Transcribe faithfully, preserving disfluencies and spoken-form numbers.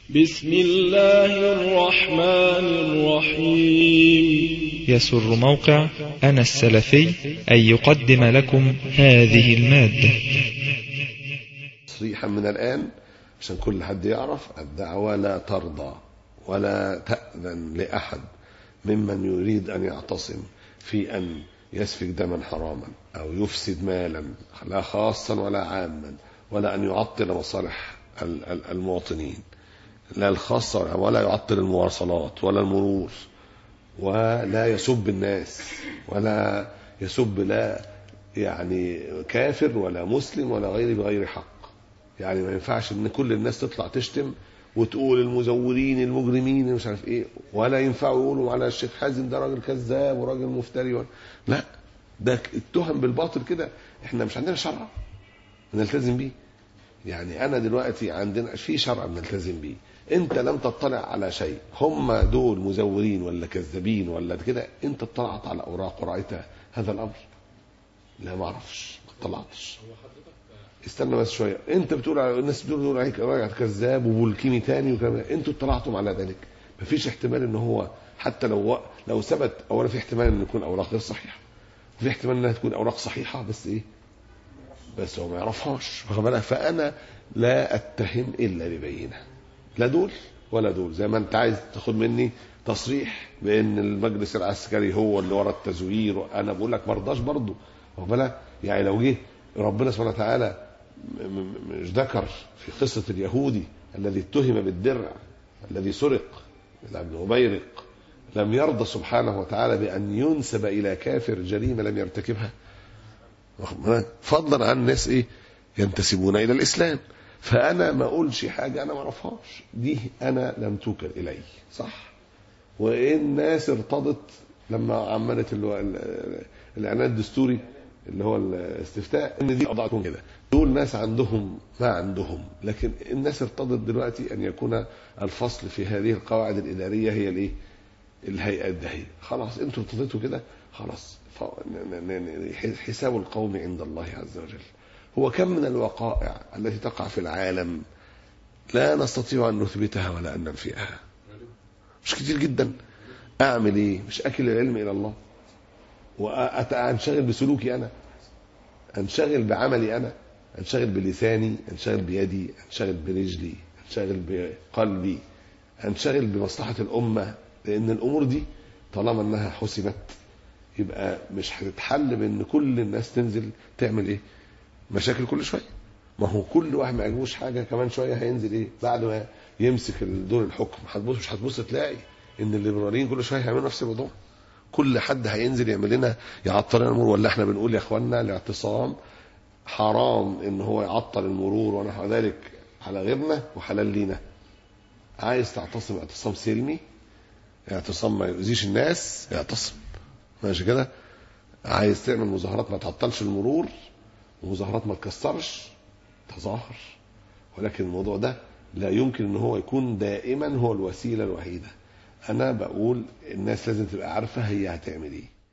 بسم الله الرحمن الرحيم. يسر موقع أنا السلفي أن يقدم لكم هذه المادة تصريحا من الآن عشان كل حد يعرف: الدعوة لا ترضى ولا تأذن لأحد ممن يريد أن يعتصم في أن يسفك دما حراما أو يفسد مالا لا خاصا ولا عاما، ولا أن يعطل مصالح المواطنين لا الخاصة، ولا يعطل المواصلات ولا المرور، ولا يسب الناس ولا يسب لا يعني كافر ولا مسلم ولا غيره بغير حق. يعني ما ينفعش ان كل الناس تطلع تشتم وتقول المزورين المجرمين مش عارف ايه، ولا ينفع يقولوا على الشيخ حازم ده راجل كذاب وراجل مفتري و... لا، ده اتهم بالباطل كده. احنا مش عندنا شرع نلتزم بيه. يعني انا دلوقتي عندنا في شرع بنلتزم بيه، انت لم تطلع على شيء، هم دول مزورين ولا كذابين ولا كده، انت اطلعت على اوراق ورأيت هذا الامر؟ لا، ما اعرفش، ما اطلعتش. استنى بس شويه، انت بتقول على الناس بتقول عليك راجل كذاب وبولكيمي تاني وكمان، انتوا اطلعتم على ذلك؟ مفيش احتمال ان هو حتى لو لو ثبت، اولا في احتمال ان يكون اوراق غير صحيحه، وفي احتمال انها تكون اوراق صحيحه بس ايه، بس هو ما يعرفهاش. فانا لا اتهم الا ببينه، لا دول ولا دول. زي ما انت عايز تاخد مني تصريح بان المجلس العسكري هو اللي ورا التزوير، وانا بقول لك ما رضاش برضه. واخد بالك؟ يعني لو جه ربنا سبحانه وتعالى مش ذكر في قصه اليهودي الذي اتهم بالدرع الذي سرق ابن مبيرق، لم يرضى سبحانه وتعالى بان ينسب الى كافر جريمه لم يرتكبها، فضلا عن الناس ايه ينتسبون الى الاسلام. فانا ما اقولش حاجه انا ما اعرفهاش، دي انا لم توكل الي، صح؟ والناس ارتضت لما عملت الاعلان الدستوري اللي هو الاستفتاء ان دي قضاء كده، دول ناس عندهم ما عندهم، لكن الناس ارتضت دلوقتي ان يكون الفصل في هذه القواعد الاداريه هي الايه؟ الهيئه الدهيه. خلاص انتوا ارتضيتوا كده، خلاص حساب القوم عند الله عز وجل. هو كم من الوقائع التي تقع في العالم لا نستطيع أن نثبتها ولا أن ننفيها، مش كتير جدا. أعمل إيه؟ مش أكل العلم إلى الله، وأنشغل بسلوكي أنا، أنشغل بعملي أنا، أنشغل بلساني، أنشغل بيدي، أنشغل برجلي، أنشغل بقلبي، أنشغل بمصلحة الأمة. لأن الأمور دي طالما أنها حسمت يبقى مش هتتحل بأن كل الناس تنزل تعمل إيه؟ مشاكل كل شويه. ما هو كل واحد ما يعجبوش حاجه كمان شويه هينزل ايه بعد ما يمسك دور الحكم؟ هتبص مش هتبص تلاقي ان الليبراليين كل شويه هيعملوا نفس الموضوع. كل حد هينزل يعمل لنا يعطل لنا المرور، ولا احنا بنقول يا اخواننا الاعتصام حرام ان هو يعطل المرور ونحو ذلك على غيرنا وحلال لينا. عايز تعتصم اعتصام سلمي، اعتصام ما يؤذيش الناس، اعتصم ماشي كده. عايز تعمل مظاهرات ما تعطلش المرور ومظاهرات ما تكسرش، تظاهر. ولكن الموضوع ده لا يمكن ان هو يكون دائما هو الوسيله الوحيده. انا بقول الناس لازم تبقى عارفه هي هتعمل ايه.